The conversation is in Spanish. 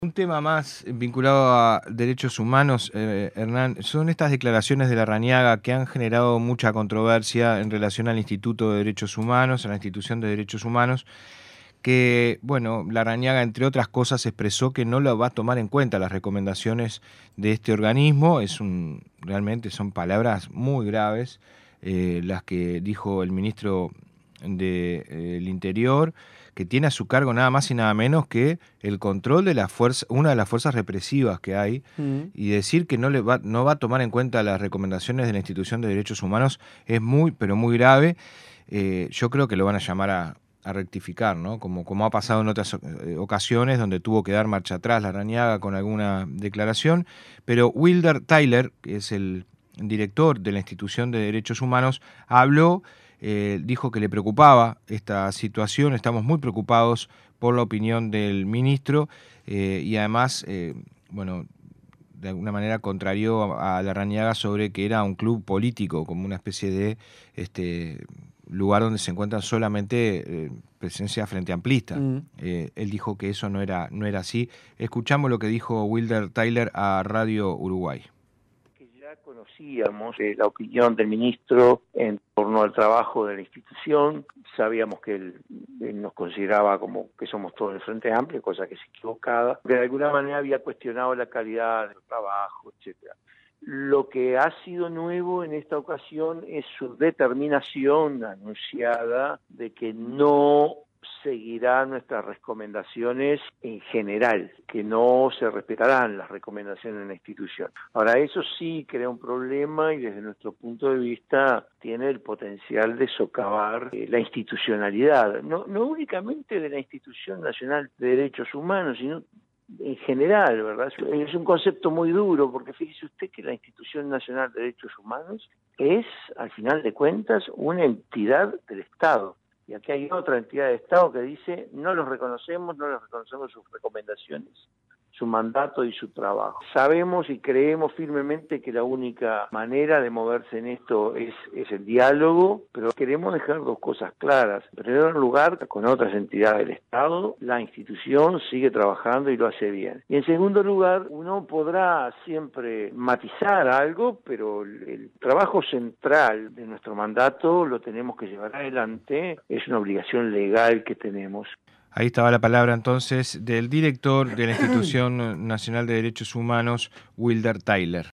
Un tema más vinculado a derechos humanos, Hernán, son estas declaraciones de Larrañaga que han generado mucha controversia en relación al Instituto de Derechos Humanos, a la institución de derechos humanos, que, bueno, Larrañaga, entre otras cosas, expresó que no lo va a tomar en cuenta las recomendaciones de este organismo. Realmente son palabras muy graves, las que dijo el ministro del Interior, que tiene a su cargo nada más y nada menos que el control de la fuerza, una de las fuerzas represivas que hay, Mm. y decir que no va a tomar en cuenta las recomendaciones de la Institución de Derechos Humanos es muy, pero muy grave. Yo creo que lo van a llamar a rectificar, ¿no? Como ha pasado en otras ocasiones donde tuvo que dar marcha atrás Larrañaga con alguna declaración, pero Wilder Tyler, que es el director de la Institución de Derechos Humanos, habló, dijo que le preocupaba esta situación. Estamos muy preocupados por la opinión del ministro, y además, bueno, de alguna manera contrarió a Larrañaga sobre que era un club político, como una especie de lugar donde se encuentran solamente presencia frente amplista. Mm. Él dijo que eso no era así. Escuchamos lo que dijo Wilder Tyler a Radio Uruguay. Que ya conocíamos la opinión del ministro en torno al trabajo de la institución, sabíamos que él nos consideraba como que somos todos del Frente Amplio, cosa que es equivocada, que de alguna manera había cuestionado la calidad del trabajo, etcétera. Lo que ha sido nuevo en esta ocasión es su determinación anunciada de que no seguirá nuestras recomendaciones en general, que no se respetarán las recomendaciones de la institución. Ahora, eso sí crea un problema y desde nuestro punto de vista tiene el potencial de socavar la institucionalidad, no únicamente de la Institución Nacional de Derechos Humanos, sino en general, ¿verdad? Es un concepto muy duro, porque fíjese usted que la Institución Nacional de Derechos Humanos es, al final de cuentas, una entidad del Estado. Y aquí hay otra entidad de Estado que dice, no les reconocemos sus recomendaciones, su mandato y su trabajo. Sabemos y creemos firmemente que la única manera de moverse en esto es el diálogo, pero queremos dejar dos cosas claras. En primer lugar, con otras entidades del Estado, la institución sigue trabajando y lo hace bien. Y en segundo lugar, uno podrá siempre matizar algo, pero el trabajo central de nuestro mandato lo tenemos que llevar adelante, es una obligación legal que tenemos. Ahí estaba la palabra entonces del director de la Institución Nacional de Derechos Humanos, Wilder Tyler.